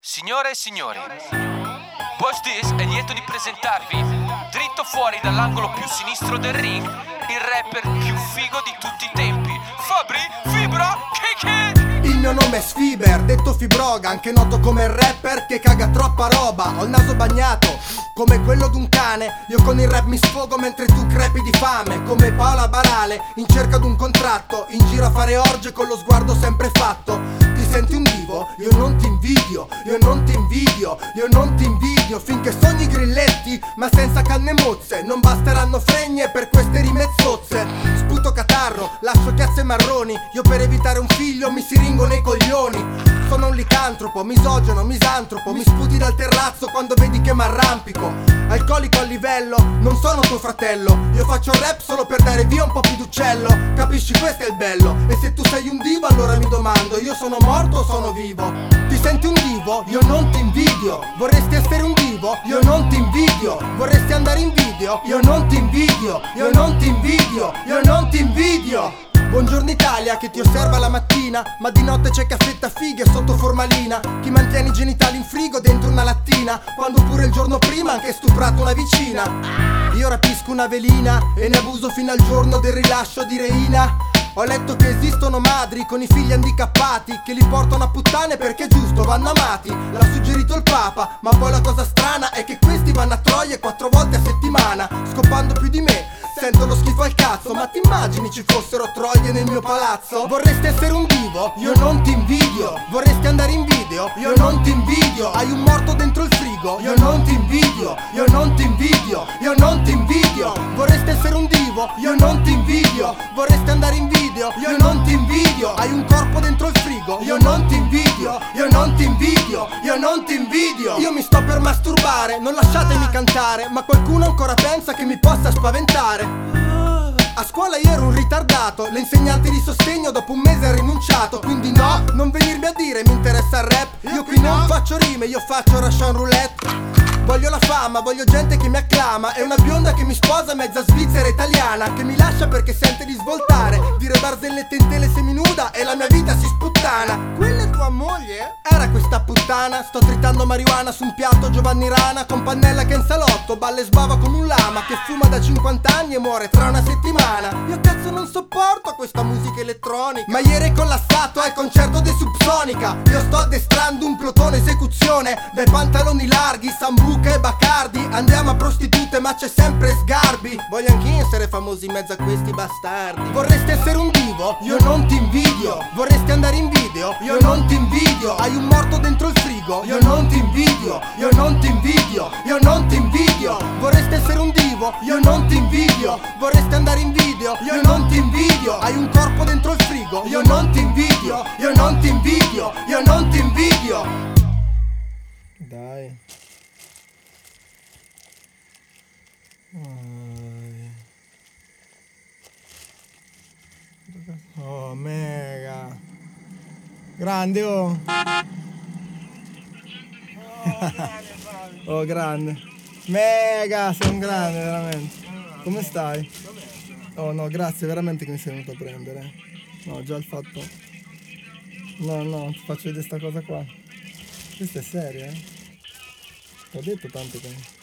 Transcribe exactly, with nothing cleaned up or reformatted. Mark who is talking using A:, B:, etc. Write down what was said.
A: Signore e signori, Boss Diz è lieto di presentarvi, dritto fuori dall'angolo più sinistro del ring, il rapper più figo di tutti i tempi, Fabri Fibra Kiki.
B: Il mio nome è Sfiber, detto Fibroga, anche noto come il rapper che caga troppa roba. Ho il naso bagnato come quello d'un cane, io con il rap mi sfogo mentre tu crepi di fame. Come Paola Barale in cerca d'un contratto, in giro a fare orge con lo sguardo sempre fatto. Ti senti un divo? Io non ti invidio, io non ti invidio, io non ti invidio. Finché sogni grilletti, ma senza canne mozze, non basteranno fregne per queste rimezzozze. Sputo catarro, lascio chiazze marroni, io per evitare un figlio mi siringo nei coglioni. Sono un licantropo, misogeno, misantropo, mi sputi dal terrazzo quando vedi che m'arrampico. Alcolico a livello, non sono tuo fratello, io faccio rap solo per dare via un po' più d'uccello. Capisci, questo è il bello, e se tu sei un divo allora mi domando, io sono morto o sono vivo? Ti senti un divo? Io non ti invidio. Vorresti essere un divo? Io non ti invidio. Vorresti andare in video? Io non ti invidio. Io non ti invidio. Io non ti invidio. Buongiorno Italia che ti osserva la mattina, ma di notte c'è caffetta fighe sotto formalina. Chi mantiene i genitali in frigo dentro una lattina, quando pure il giorno prima anche stuprato una vicina. Io rapisco una velina e ne abuso fino al giorno del rilascio di Reina. Ho letto che esistono madri con i figli handicappati che li portano a puttane perché giusto vanno amati. L'ha suggerito il Papa, ma poi la cosa strana è che questi vanno a troie quattro volte a settimana, scopando più di me. Sento lo schifo al cazzo, ma ti immagini ci fossero troie nel mio palazzo? Vorresti essere un divo? Io non ti invidio. Vorresti andare in video? Io non ti invidio. Hai un morto dentro il frigo? Io non ti invidio. Io non ti invidio. Io non ti invidio. Vorresti essere un divo? Io non ti invidio. Vorresti andare in video? Io non ti invidio. Hai un corpo dentro il frigo? Io non ti invidio. Io non ti invidio. Io non ti invidio. Io mi sto per masturbare, non lasciatemi cantare, ma qualcuno ancora pensa che mi possa spaventare. A scuola io ero un ritardato, l'insegnante di sostegno dopo un mese ha rinunciato. Quindi no, non venirmi a dire mi interessa il rap. Io qui non faccio rime, io faccio Russian roulette. Voglio la fama, voglio gente che mi acclama. È una bionda che mi sposa, mezza svizzera italiana, che mi lascia perché sente di svoltare, dire barzellette in tele seminuda e la mia vita si sputtana. Quella è tua moglie? Era questa puttana. Sto tritando marijuana su un piatto Giovanni Rana, con pannella che in salotto balla e sbava come un lama che fuma da cinquanta anni e muore tra una settimana. Io cazzo non sopporto questa musica elettronica, ma ieri è collassato al concerto dei Subsonica. Io sto addestrando un plotone esecuzione, dai pantaloni larghi, Sambuca e Bacardi. Andiamo a prostitute ma c'è sempre Sgarbi. Voglio anch'io essere famosi in mezzo a questi bastardi. Vorresti essere un divo? Io non ti invidio. Vorresti andare in video? Io non ti invidio. Hai un morto dentro il frigo? Io non ti invidio. Io non ti invidio. Io non ti invidio. Vorresti essere un divo? Io non ti invidio. Vorresti andare in video? Io non ti invidio. Hai un corpo dentro il frigo? Io non ti invidio. Io non ti invidio. Io non ti invidio.
C: Dai. Oh, mega. Grande, oh. Oh, grande. Mega, sei un grande, veramente. Come stai? Oh, no, grazie, veramente che mi sei venuto a prendere. No, già il fatto... No, no, ti faccio vedere sta cosa qua. Questa è seria, eh? Ti ho detto tante cose.